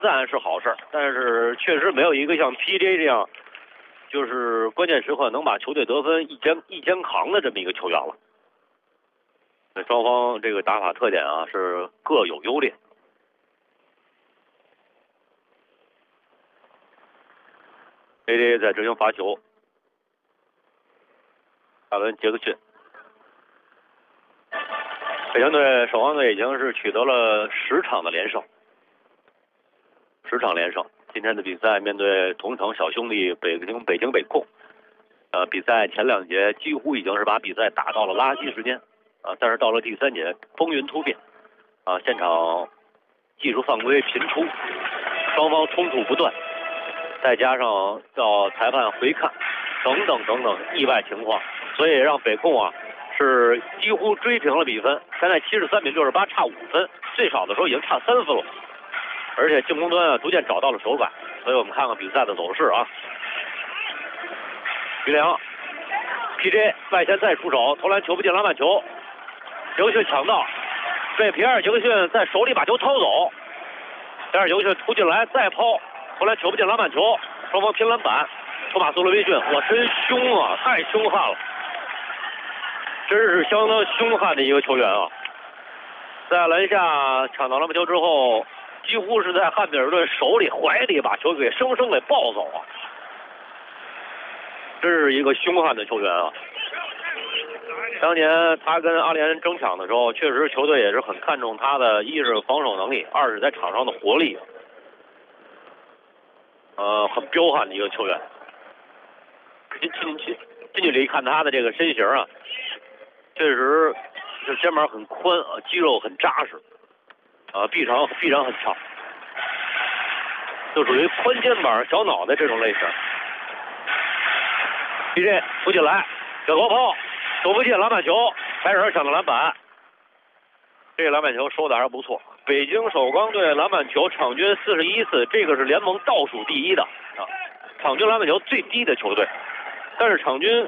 赞是好事，但是确实没有一个像 PJ 这样，就是关键时刻能把球队得分一肩扛的这么一个球员了。双方这个打法特点啊是各有优劣。AJ 在执行罚球，凯文杰克逊。北京队守望队已经是取得了10场的连胜，10场连胜。今天的比赛面对同城小兄弟北京北控，比赛前2节几乎已经是把比赛打到了垃圾时间，但是到了第3节风云突变，现场技术犯规频出，双方冲突不断，再加上到裁判回看等等意外情况，所以让北控是几乎追平了比分。现在73比68，差5分，最少的时候已经差3分了。而且进攻端逐渐找到了手感，所以我们看看比赛的走势啊。于良 ，PJ 外线再出手，投篮球不进篮板球，杰克逊抢到，被皮埃尔杰克逊在手里把球掏走，皮埃尔杰克逊突进来再抛，投篮球不进篮板球，双方拼篮板。托马斯罗宾逊，我真凶啊，太凶悍了，真是相当凶悍的一个球员啊！在篮下抢到篮板球之后，几乎是在汉密尔顿手里怀里把球给生生给抱走啊！真是一个凶悍的球员啊！当年他跟阿联争抢的时候，确实球队也是很看重他的，一是防守能力，二是在场上的活力，很彪悍的一个球员。近距离看他的这个身形啊，确实这肩膀很宽啊，肌肉很扎实，臂长很长，就属于宽肩膀小脑袋这种类型。PJ 不进来，小高抛，投不进篮板球，凯尔抢到篮板，这个篮板球收的还是不错。北京首钢队篮板球场均41次，这个是联盟倒数第一的啊，场均篮板球最低的球队。但是场均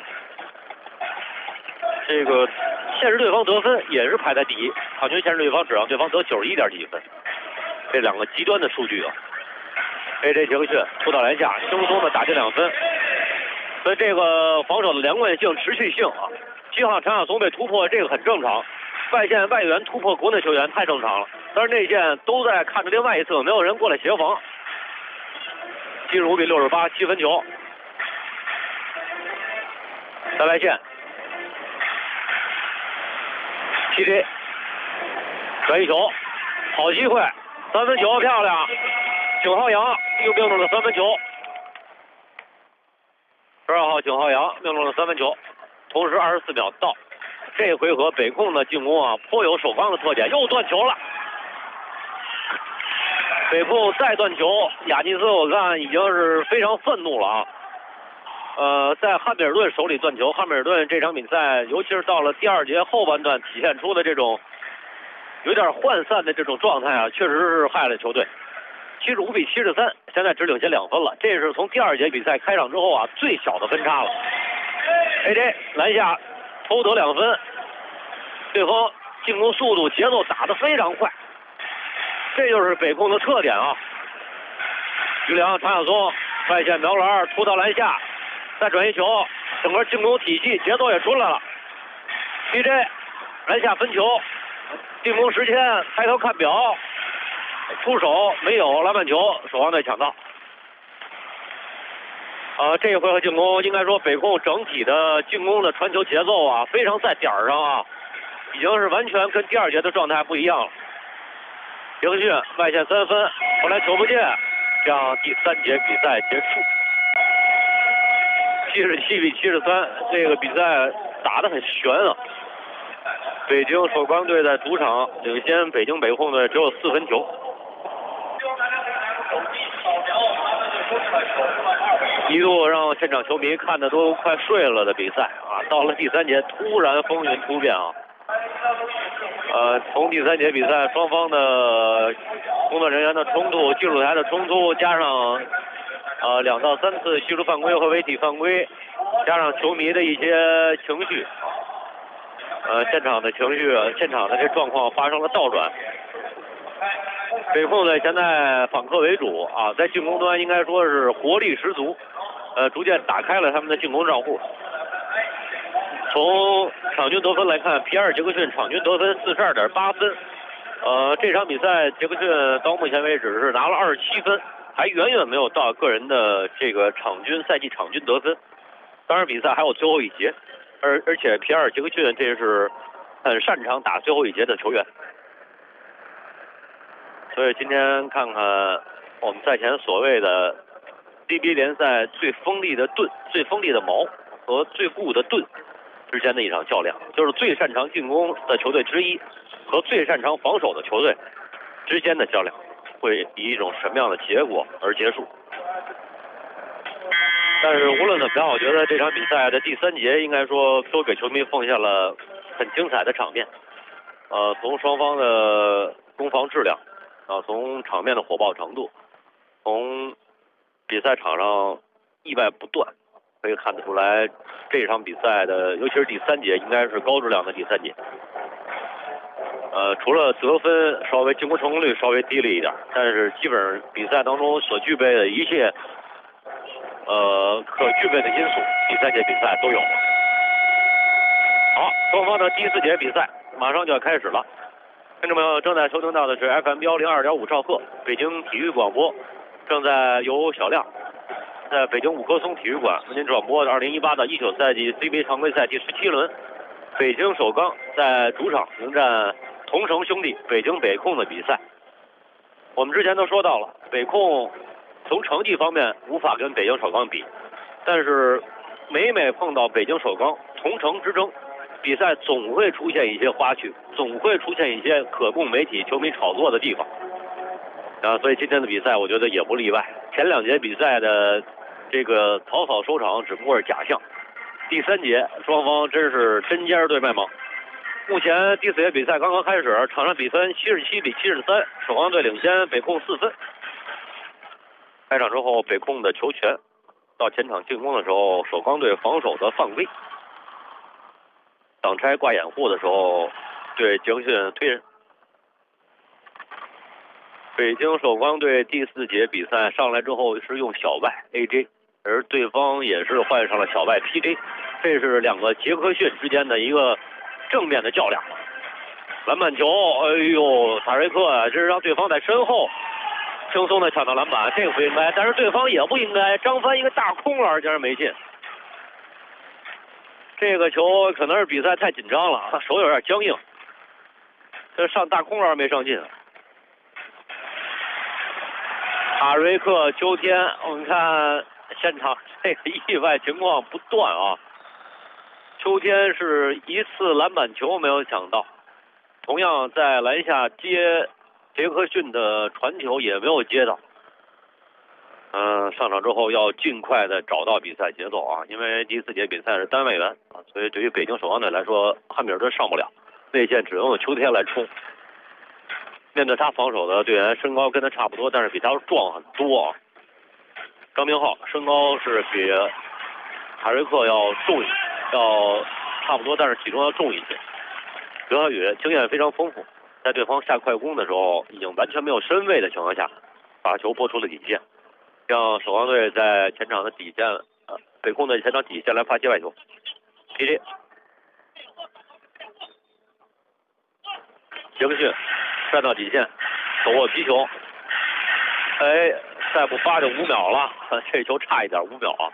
这个限制对方得分也是排在第一，场均限制对方只让对方得91点几分，这2个极端的数据啊。AJ 杰克逊突到篮下，轻松的打进2分，所以这个防守的连贯性、持续性啊，7号陈亚松被突破，这个很正常。外线外援突破国内球员太正常了，但是内线都在看着另外一侧，没有人过来协防。75比68，7分球。在外线 ，PJ 转移球，好机会，3分球漂亮，景浩洋又命中了3分球，12号景浩洋命中了3分球，同时24秒到。这回合北控的进攻颇有首钢的特点，又断球了。北控再断球，亚尼斯我看已经是非常愤怒了啊。在汉密尔顿手里断球，汉密尔顿这场比赛，尤其是到了第2节后半段体现出的这种有点涣散的这种状态啊，确实是害了球队。75比73，现在只领先2分了，这是从第2节比赛开场之后最小的分差了。AJ 篮下偷得2分，对方进攻速度节奏打得非常快，这就是北控的特点啊。于良、常晓松外线瞄篮突到篮下。再转移球，整个进攻体系节奏也出来了。PJ 篮下分球，进攻时间抬头看表，出手没有篮板球，守望队抢到。这一回合进攻，应该说北控整体的进攻的传球节奏非常在点上啊，已经是完全跟第2节的状态不一样了。杰克逊外线3分，后来球不进，让第3节比赛结束。77比73，这个比赛打得很悬啊！北京首钢队在主场领先北京北控队只有4分球。一度让现场球迷看的都快睡了的比赛到了第3节突然风云突变从第3节比赛双方的工作人员的冲突、技术台的冲突，加上2到3次技术犯规和违体犯规，加上球迷的一些情绪，现场的情绪，现场的这状况发生了倒转。 北控队现在反客为主啊，在进攻端应该说是活力十足，逐渐打开了他们的进攻账户。从场均得分来看，皮埃尔·杰克逊场均得分42.8分。这场比赛杰克逊到目前为止是拿了27分，还远远没有到个人的这个赛季场均得分。当然，比赛还有最后一节，而且皮埃尔·杰克逊这是很擅长打最后一节的球员。所以今天看看我们赛前所谓的 CBA 联赛最锋利的盾、最锋利的矛和最固的盾之间的一场较量，就是最擅长进攻的球队之一和最擅长防守的球队之间的较量，会以一种什么样的结果而结束。但是无论怎么样，我觉得这场比赛的第3节应该说都给球迷奉献了很精彩的场面。从双方的攻防质量从场面的火爆程度，从比赛场上意外不断，可以看得出来这场比赛的尤其是第3节应该是高质量的第3节。除了得分稍微进攻成功率稍微低了一点，但是基本上比赛当中所具备的一切可具备的因素，第3节比赛都有。好，双方的第4节比赛马上就要开始了。听众朋友正在收听到的是 FM 102.5兆赫北京体育广播，正在由小亮在北京五棵松体育馆为您转播的2018到19赛季 CBA 常规赛第17轮，北京首钢在主场迎战同城兄弟北京北控的比赛。我们之前都说到了，北控从成绩方面无法跟北京首钢比，但是每碰到北京首钢同城之争，比赛总会出现一些花絮，总会出现一些可供媒体球迷炒作的地方所以今天的比赛我觉得也不例外。前2节比赛的这个草草收场只不过是假象，第3节双方真是针尖对麦芒。目前第4节比赛刚刚开始，场上比分77-73，首钢队领先北控4分。开场之后，北控的球权到前场进攻的时候，首钢队防守的犯规，挡拆挂掩护的时候对杰克逊推人。北京首钢队第4节比赛上来之后是用小外 AJ， 而对方也是换上了小外 PJ， 这是2个杰克逊之间的一个正面的较量。篮板球，哎呦，塔瑞克这是让对方在身后轻松的抢到篮板，这个不应该，但是对方也不应该，张帆一个大空篮竟然没进。这个球可能是比赛太紧张了，手有点僵硬，这上大空篮没上进。塔瑞克、秋天，我们看现场这个意外情况不断啊。秋天是一次篮板球没有抢到，同样在篮下接杰克逊的传球也没有接到。上场之后要尽快的找到比赛节奏啊，因为第4节比赛是单外援啊，所以对于北京首钢队来说，汉密尔顿上不了，内线只能用秋天来冲。面对他防守的队员身高跟他差不多，但是比他壮很多啊。张明浩身高是比塔瑞克要重，要差不多，但是体重要重一些。刘晓宇经验非常丰富，在对方下快攻的时候，已经完全没有身位的情况下，把球拨出了底线，让首钢队在前场的底线，北控队前场底线来发界外球。PJ杰克逊站到底线，手握皮球，再不发就5秒了，这球差一点5秒啊。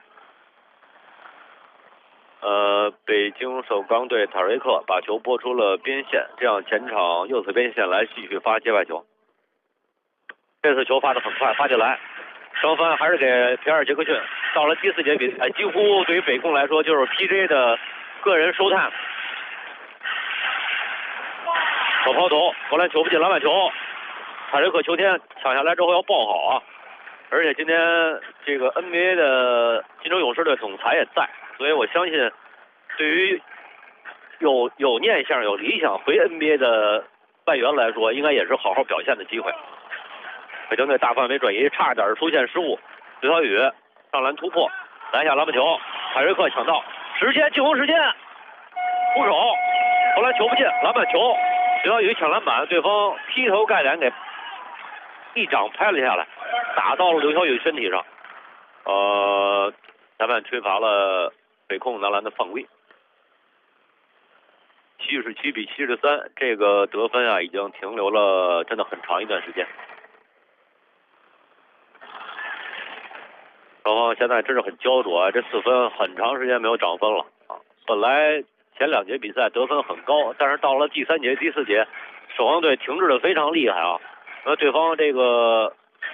北京首钢队塔瑞克把球拨出了边线，这样前场右侧边线来继续发界外球。这次球发得很快，发进来，张帆还是给皮尔·杰克逊。到了第4节比赛，几乎对于北控来说就是 PJ 的个人收探。小抛投，投篮球不进，篮板球，塔瑞克秋天抢下来之后要抱好啊！而且今天这个 NBA 的金州勇士队总裁也在，所以我相信，对于有念想、有理想回 NBA 的外援来说，应该也是好好表现的机会。北京队大范围转移，差点出现失误。刘晓宇上篮突破，篮下篮板球，塔瑞克抢到，进攻时间，出手，投篮球不进，篮板球。刘晓宇抢篮板，对方劈头盖脸给一掌拍了下来，打到了刘晓宇身体上。裁判吹罚了北控男篮的犯规。77比73，这个得分啊已经停留了真的很长一段时间。双方现在真是很焦灼啊，这4分很长时间没有涨分了啊。本来前2节比赛得分很高，但是到了第3节、第4节，守望队停滞的非常厉害啊。对方这个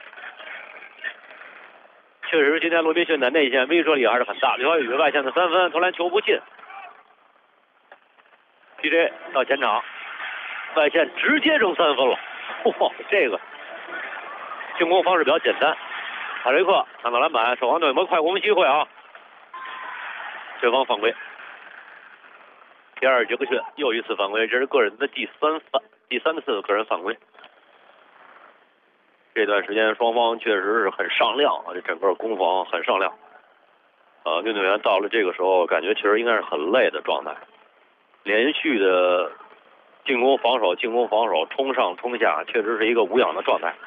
确实今天罗宾逊在内线威慑力还是很大。刘晓宇外线的3分投篮球不进。PJ 到前场，外线直接扔3分了，哇，这个进攻方式比较简单。塔瑞克看到篮板，守望队有没有快攻机会啊？对方犯规，皮尔杰克逊又一次犯规，这是个人的第3次个人犯规。这段时间双方确实是很上量啊，这整个攻防很上量。运动员到了这个时候，感觉其实应该是很累的状态。连续的进攻防守，冲上冲下，确实是一个无氧的状态，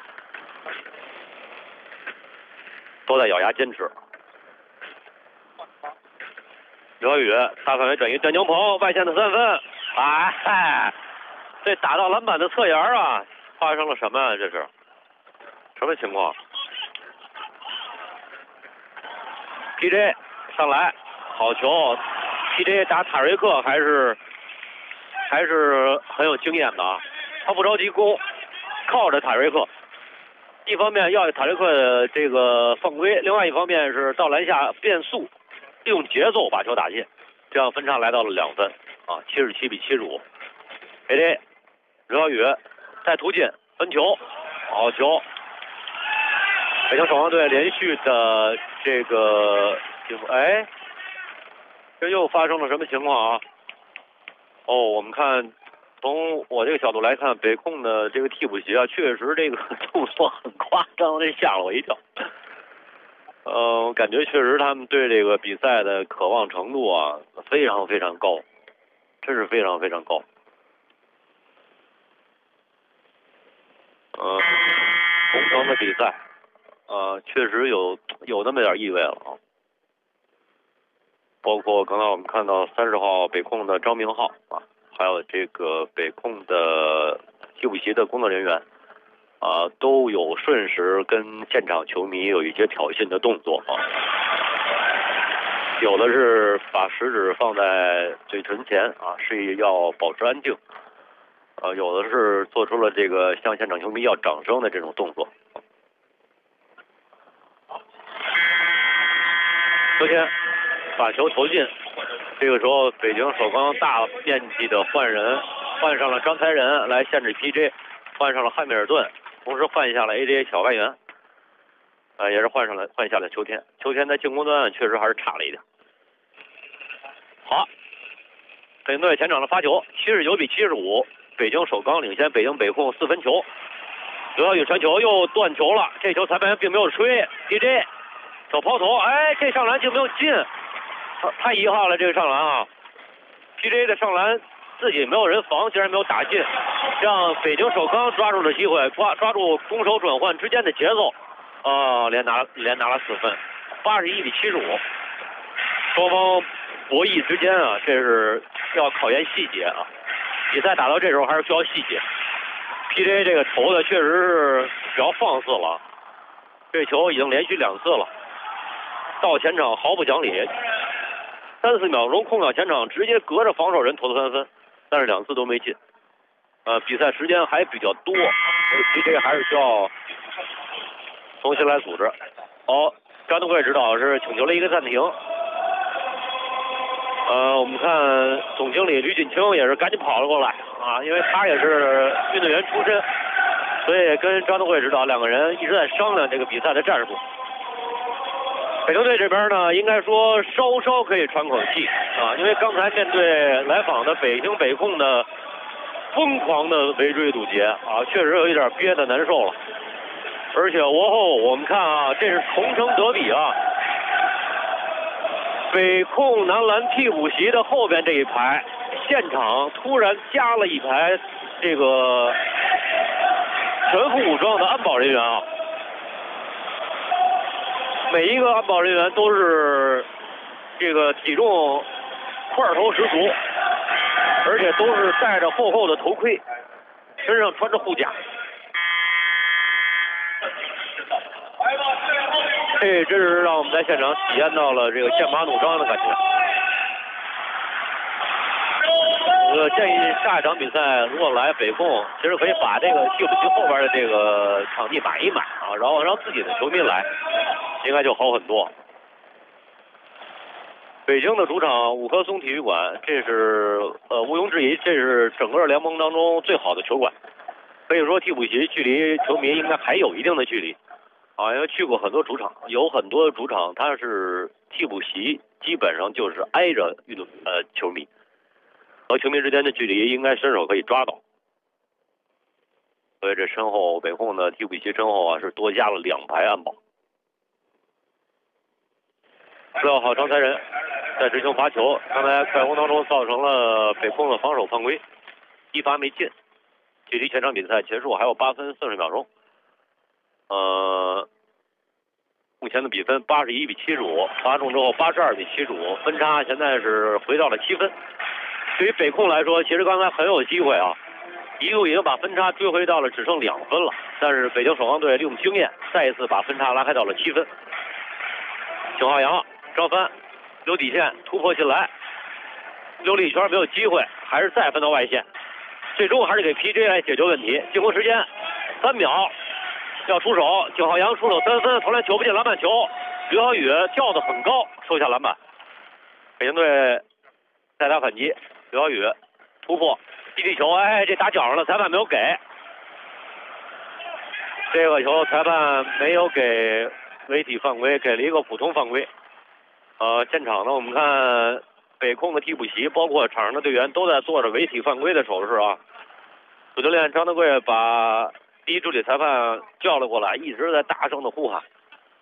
都在咬牙坚持。刘晓宇大范围转移，段江鹏外线的3分，哎，这打到篮板的侧沿啊，发生了什么啊？这是什么情况 ？PJ 上来，好球 ！PJ 打塔瑞克还是很有经验的啊，他不着急攻，靠着塔瑞克，一方面要塔瑞克的这个犯规，另外一方面是到篮下变速，利用节奏把球打进，这样分差来到了2分啊，77比75。PJ 刘晓宇再突进分球，好球！北京守望队连续的这个哎，这又发生了什么情况啊？我们看，从我这个角度来看，北控的这个替补席啊，确实这个动作很夸张，这吓了我一跳。我感觉确实他们对这个比赛的渴望程度啊，非常非常高，真是非常非常高。同城的比赛，确实有那么点意味了啊。包括刚才我们看到30号北控的张明浩啊，还有这个北控的替补席的工作人员啊，都有瞬时跟现场球迷有一些挑衅的动作啊，有的是把食指放在嘴唇前啊，示意要保持安静，有的是做出了这个向现场球迷要掌声的这种动作。昨天把球投进，这个时候北京首钢大面积的换人，换上了张才仁来限制 PJ， 换上了汉密尔顿，同时换下了 AJ 小外援，也是换下了秋天。秋天在进攻端确实还是差了一点。好，北京队前场的发球，79比75，北京首钢领先北京北控4分球。刘晓宇传球又断球了，这球裁判员并没有吹 ，PJ 小抛投，哎，这上篮竟没有进。太遗憾了，这个上篮啊 ！PJ 的上篮自己没有人防，竟然没有打进，让北京首钢抓住了机会，抓住攻守转换之间的节奏，连拿了4分，81比75。双方博弈之间啊，这是要考验细节啊！比赛打到这时候还是需要细节。PJ 这个投的确实是比较放肆了，这球已经连续2次了，到前场毫不讲理。3-4秒钟控到前场，直接隔着防守人投的3分，但是2次都没进。比赛时间还比较多，所以 PJ 还是需要重新来组织。张东贵指导是请求了一个暂停。我们看总经理吕锦清也是赶紧跑了过来啊，因为他也是运动员出身，所以跟张东贵指导2个人一直在商量这个比赛的战术。北京队这边呢，应该说稍稍可以喘口气啊，因为刚才面对来访的北京北控的疯狂的围追堵截啊，确实有一点憋得难受了。而且我们看啊，这是同城德比啊，北控男篮替补席的后边这一排，现场突然加了一排这个全副武装的安保人员啊，每一个安保人员都是这个体重块头十足，而且都是戴着厚厚的头盔，身上穿着护甲。这真是让我们在现场体验到了这个剑拔弩张的感觉。建议下一场比赛如果来北控，其实可以把这个替补席后边的这个场地买一买啊，然后让自己的球迷来，应该就好很多。北京的主场五棵松体育馆，这是毋庸置疑，这是整个联盟当中最好的球馆。可以说替补席距离球迷应该还有一定的距离啊，因为去过很多主场，有很多主场它是替补席基本上就是挨着球迷。和球迷之间的距离应该伸手可以抓到，所以这身后北控的替补席身后啊是多加了2排安保。6号张才仁在执行罚球，刚才快攻当中造成了北控的防守犯规，一罚没进，距离全场比赛结束还有8分40秒钟。目前的比分81比75，罚中之后82比75，分差现在是回到了7分。对于北控来说，其实刚才很有机会啊，一度已经把分差追回到了只剩2分了。但是北京首钢队利用经验，再一次把分差拉开到了7分。景浩洋、张帆留底线突破进来，溜了一圈没有机会，还是再分到外线，最终还是给 PJ 来解决问题。进攻时间3秒，要出手，景浩洋出手3分，投篮球不进，篮板球，刘晓宇跳得很高，收下篮板。北京队再打反击。刘晓宇突破地地球，哎，这打脚上了，裁判没有给。这个球裁判没有给违体犯规，给了一个普通犯规。现场呢，我们看北控的替补席，包括场上的队员都在做着违体犯规的手势啊。主教练张德贵把第一助理裁判叫了过来，一直在大声的呼喊。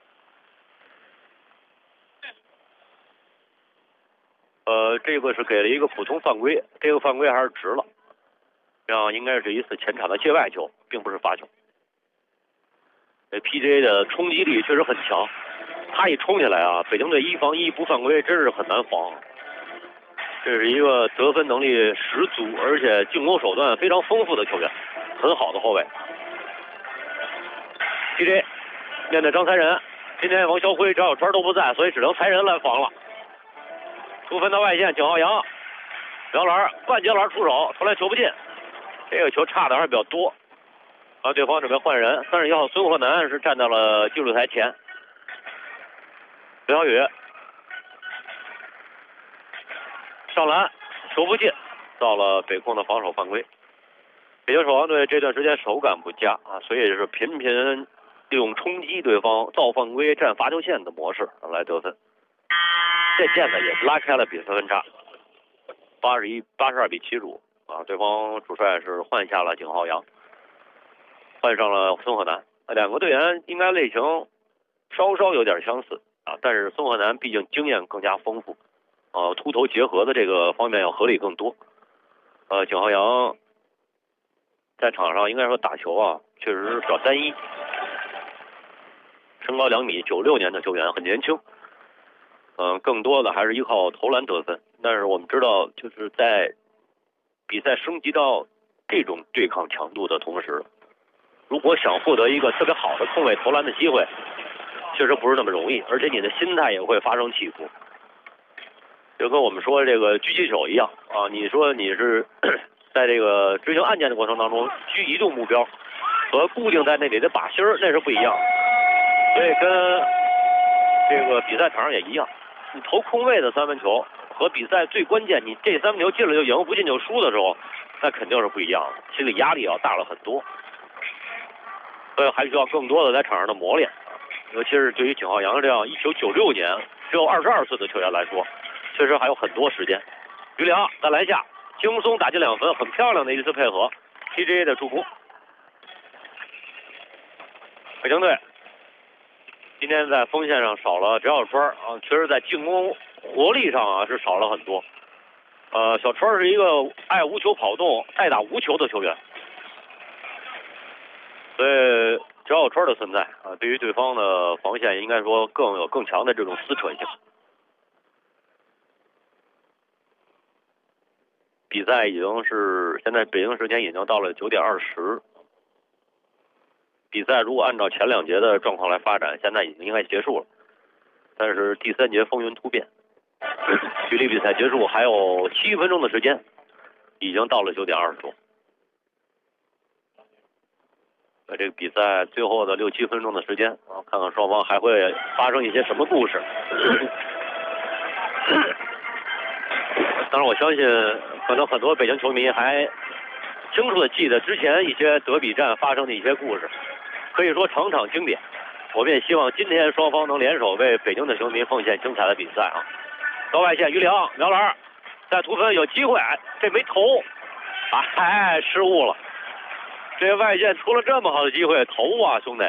这个是给了一个普通犯规，这个犯规还是值了，这样应该是一次前场的界外球，并不是罚球。这 PJ 的冲击力确实很强，他一冲起来啊，北京队1防1不犯规真是很难防。这是一个得分能力十足，而且进攻手段非常丰富的球员，很好的后卫。PJ 面对张才仁，今天王霄辉、张小川都不在，所以只能才仁来防了。出分到外线，景浩洋摇篮半截篮出手，投篮球不进，这个球差的还是比较多。对方准备换人，31号孙鹤南是站到了记录台前。刘晓宇上篮，球不进，到了北控的防守犯规。北京首钢队这段时间手感不佳啊，所以是频频利用冲击对方、造犯规、占罚球线的模式来得分。这键呢也是拉开了比分分差，82比75啊！对方主帅是换下了景浩洋，换上了孙鹤南，两个队员应该类型稍稍有点相似啊，但是孙鹤南毕竟经验更加丰富，突投结合的这个方面要合理更多。景浩洋在场上应该说打球啊，确实是比较单一，身高2米，96年的球员，很年轻。更多的还是依靠投篮得分，但是我们知道，就是在比赛升级到这种对抗强度的同时，如果想获得一个特别好的空位投篮的机会，确实不是那么容易，而且你的心态也会发生起伏。就跟我们说这个狙击手一样啊，你说你是在这个执行案件的过程当中狙一度目标，和固定在那里的靶心儿那是不一样，所以跟这个比赛场上也一样。你投空位的3分球和比赛最关键，你这3分球进了就赢，不进就输的时候，那肯定是不一样的，心理压力要大了很多，所以还需要更多的在场上的磨练，尤其是对于景浩洋这样1996年只有22岁的球员来说，确实还有很多时间。于良在篮下轻松打进2分，很漂亮的一次配合 ，TJ 的助攻。北京队今天在锋线上少了翟小川啊，确实在进攻活力上啊是少了很多。小川是一个爱无球跑动、爱打无球的球员。 所以只要有川的存在啊，对于对方的防线应该说更强的这种撕扯性。比赛已经是现在北京时间已经到了9点20。比赛如果按照前2节的状况来发展，现在已经应该结束了。但是第3节风云突变，距离比赛结束还有7分钟的时间，已经到了9点20多。这个比赛最后的6、7分钟的时间啊，看看双方还会发生一些什么故事。当然，我相信可能很多北京球迷还清楚的记得之前一些德比战发生的一些故事，可以说场场经典。我们也希望今天双方能联手为北京的球迷奉献精彩的比赛啊！高外线于良苗篮再突分有机会，这没投，失误了。这外线出了这么好的机会，投啊，兄弟！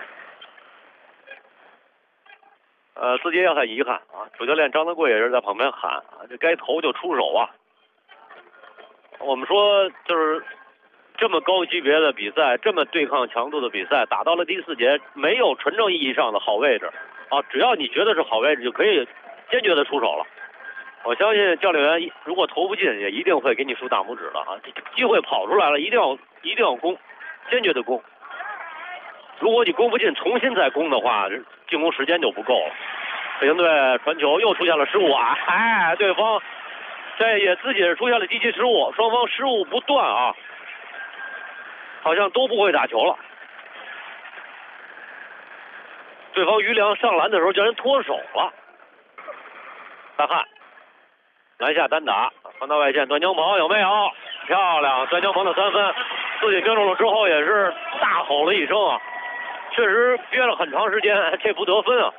自己也很遗憾啊。主教练张德贵也是在旁边喊啊，这该投就出手啊。我们说就是这么高级别的比赛，这么对抗强度的比赛，打到了第4节，没有纯正意义上的好位置啊。只要你觉得是好位置，就可以坚决的出手了。我相信教练员如果投不进，也一定会给你竖大拇指的啊！机会跑出来了，一定要攻，坚决的攻。如果你攻不进，重新再攻的话，进攻时间就不够了。北京队传球又出现了失误啊！对方这也自己是出现了低级失误，双方失误不断啊，好像都不会打球了。对方于良上篮的时候叫人脱手了。大汉篮下单打，传到外线，段江鹏有没有？漂亮！段江鹏的3分，自己命中了之后也是大吼了一声啊，确实憋了很长时间，这不得分啊！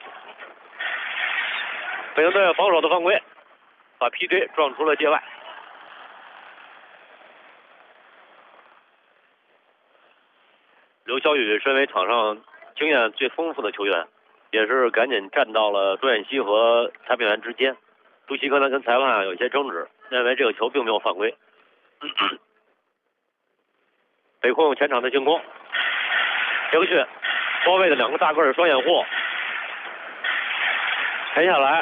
北京队防守的犯规，把 PJ 撞出了界外。刘晓宇身为场上经验最丰富的球员，也是赶紧站到了朱彦西和裁判员之间。朱熹刚才跟裁判有一些争执，认为这个球并没有犯规。北控前场的进攻，杰克逊包围的2个大个的双掩护，沉下来，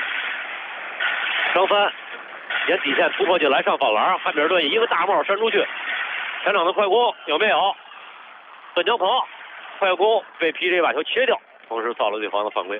张帆沿底线突破进来上反篮，汉密尔顿一个大帽扇出去，前场的快攻有没有？段江鹏快攻被 PJ 把球切掉，同时造了对方的犯规。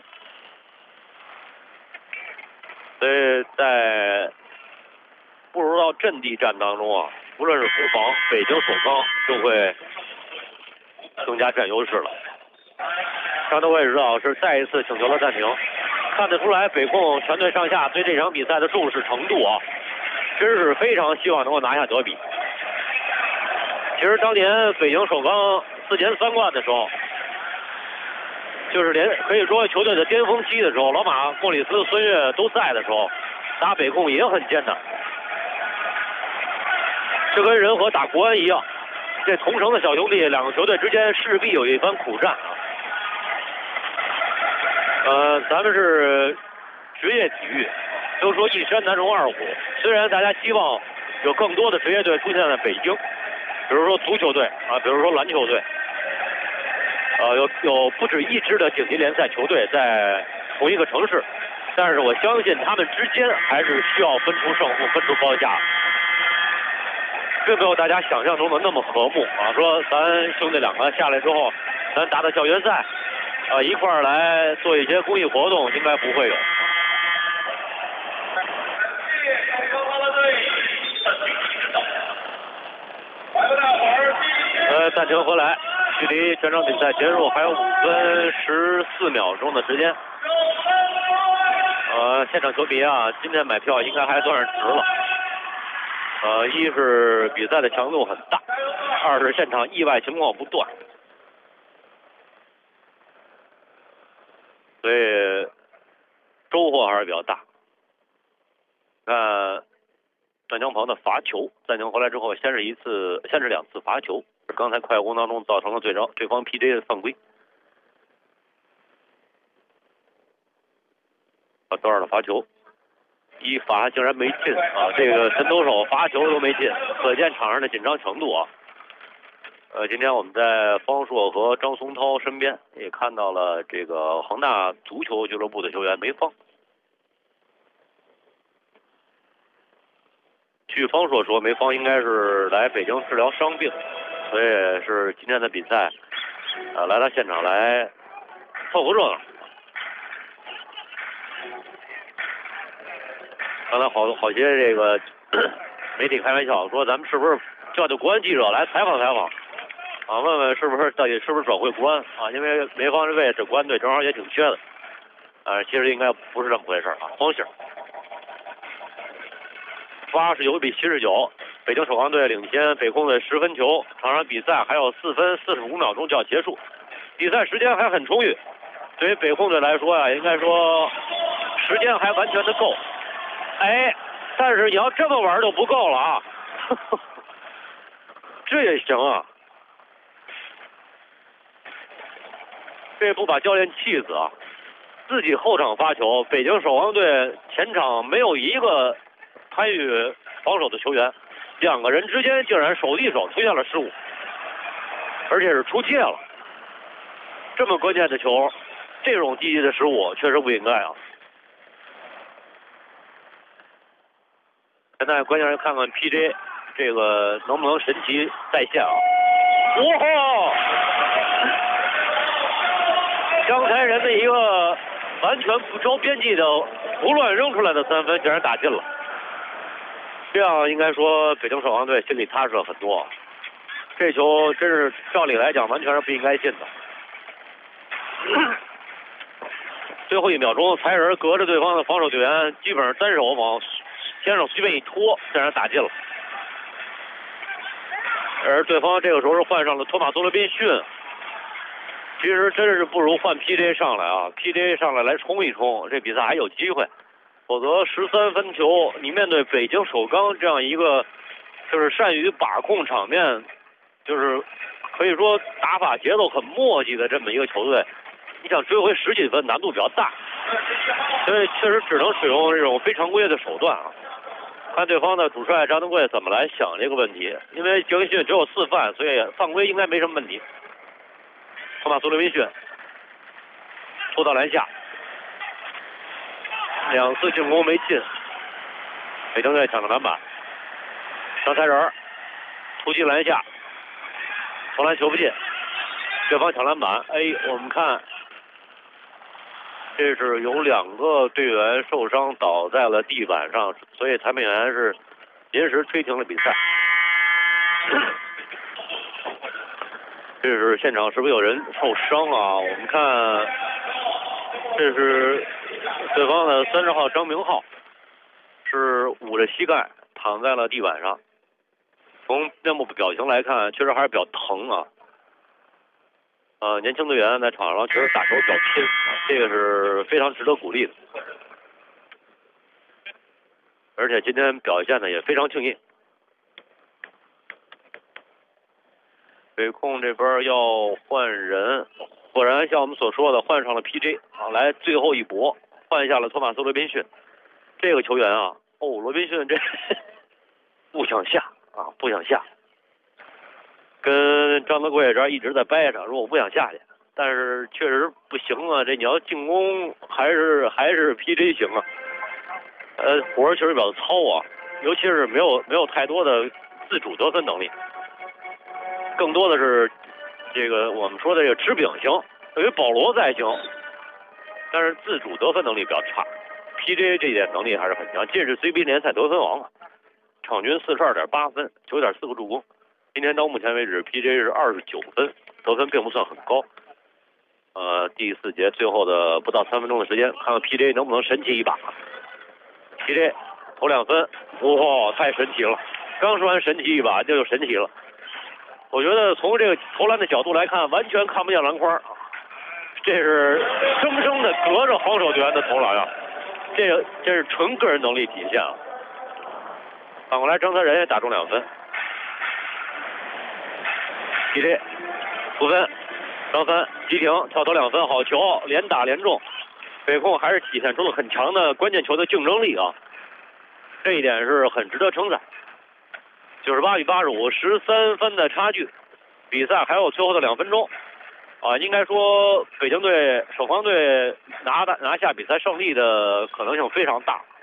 所以在步入到阵地战当中啊，无论是攻防，北京首钢就会更加占优势了。张德伟指导是再一次请求了暂停，看得出来北控全队上下对这场比赛的重视程度啊，真是非常希望能够拿下德比。其实当年北京首钢4年3冠的时候，就是可以说球队的巅峰期的时候，老马、莫里斯、孙悦都在的时候，打北控也很艰难。这跟人和打国安一样，这同城的小兄弟，2个球队之间势必有一番苦战啊。咱们是职业体育，都说一山难容2虎。虽然大家希望有更多的职业队出现在北京，比如说足球队啊，比如说篮球队。有不止一支的顶级联赛球队在同一个城市，但是我相信他们之间还是需要分出胜负、分出高下，并没有大家想象中的那么和睦啊。说咱兄弟2个下来之后，咱打校园赛，一块儿来做一些公益活动，应该不会有。暂停回来。距离全场比赛结束还有5分14秒钟的时间。现场球迷啊，今天买票应该还算是值了。一是比赛的强度很大，2是现场意外情况不断，所以收获还是比较大。看段江鹏的罚球，暂停回来之后，先是2次罚球。刚才快攻当中造成了对方 PJ 的犯规。多少的罚球，一罚竟然没进啊！这个神投手罚球都没进，可见场上的紧张程度啊。 今天我们在方硕和张松涛身边也看到了这个恒大足球俱乐部的球员梅芳。据方硕说，梅芳应该是来北京治疗伤病，所以是今天的比赛，来到现场来凑合热闹。刚才好些这个媒体开玩笑说，咱们是不是叫国安记者来采访采访？啊，问问是不是到底是不是转会国安啊？因为梅芳这位置国安队正好也挺缺的，其实应该不是这么回事啊，方信。89比79，北京首钢队领先北控队10分球。场上比赛还有4分45秒钟就要结束，比赛时间还很充裕。对于北控队来说啊，应该说时间还完全的够。但是你要这么玩就不够了啊，这也行啊。这不把教练气死啊！自己后场发球，北京首钢队前场没有一个参与防守的球员，2个人之间竟然手递手出现了失误，而且是出界了。这么关键的球，这种低级的失误确实不应该啊！现在关键是看看 PJ 这个能不能神奇再现啊！哇！张才仁的一个完全不着边际的胡乱扔出来的3分，竟然打进了。这样应该说北京首钢队心里踏实了很多。这球真是照理来讲完全是不应该进的。最后1秒钟，才仁隔着对方的防守队员，基本上单手往天上随便一拖，竟然打进了。而对方这个时候是换上了托马斯罗宾逊。其实真是不如换 PJ 上来啊 ，PJ 上来冲一冲，这比赛还有机会。否则13分球，你面对北京首钢这样一个就是善于把控场面，就是可以说打法节奏很默契的这么一个球队，你想追回10几分难度比较大，所以确实只能使用这种非常规的手段啊。看对方的主帅张登贵怎么来想这个问题，因为杰克逊只有4犯，所以犯规应该没什么问题。托马斯罗宾逊抽到篮下，2次进攻没进，北京队抢到篮板，张才仁突击篮下，投篮球不进，对方抢篮板。我们看这是有2个队员受伤倒在了地板上，所以裁判员是临时吹停了比赛。这是现场是不是有人受伤啊？我们看这是对方的30号张明浩，是捂着膝盖躺在了地板上。从面部表情来看，确实还是比较疼啊。年轻队员在场上确实打球比较拼，这个是非常值得鼓励的。而且今天表现的也非常敬业。北控这边要换人，果然像我们所说的，换上了 PJ 啊，来最后一搏，换下了托马斯罗宾逊。这个球员啊，罗宾逊这不想下啊，不想下，跟张德贵这一直在掰扯，说我不想下去，但是确实不行啊，这你要进攻还是 PJ 行啊，活确实比较糙啊，尤其是没有太多的自主得分能力。更多的是这个我们说的这个吃饼行，因为保罗在行，但是自主得分能力比较差。PJ 这一点能力还是很强，近是 CBA 联赛得分王啊，场均42.8分，9.4个助攻。今天到目前为止 ，PJ 是29分，得分并不算很高。第4节最后的不到3分钟的时间，看看 PJ 能不能神奇一把。PJ 投2分，太神奇了！刚说完神奇一把，这就神奇了。我觉得从这个投篮的角度来看，完全看不见篮筐，这是生生的隔着防守队员的投篮啊！这是纯个人能力体现啊！反过来，张才仁也打中2分。PJ 5分，张三急停跳投2分，好球，连打连中。北控还是体现出了很强的关键球的竞争力啊！这一点是很值得称赞。98比85，13分的差距。 比赛还有最后的2分钟，应该说北京队首钢队拿下比赛胜利的可能性非常大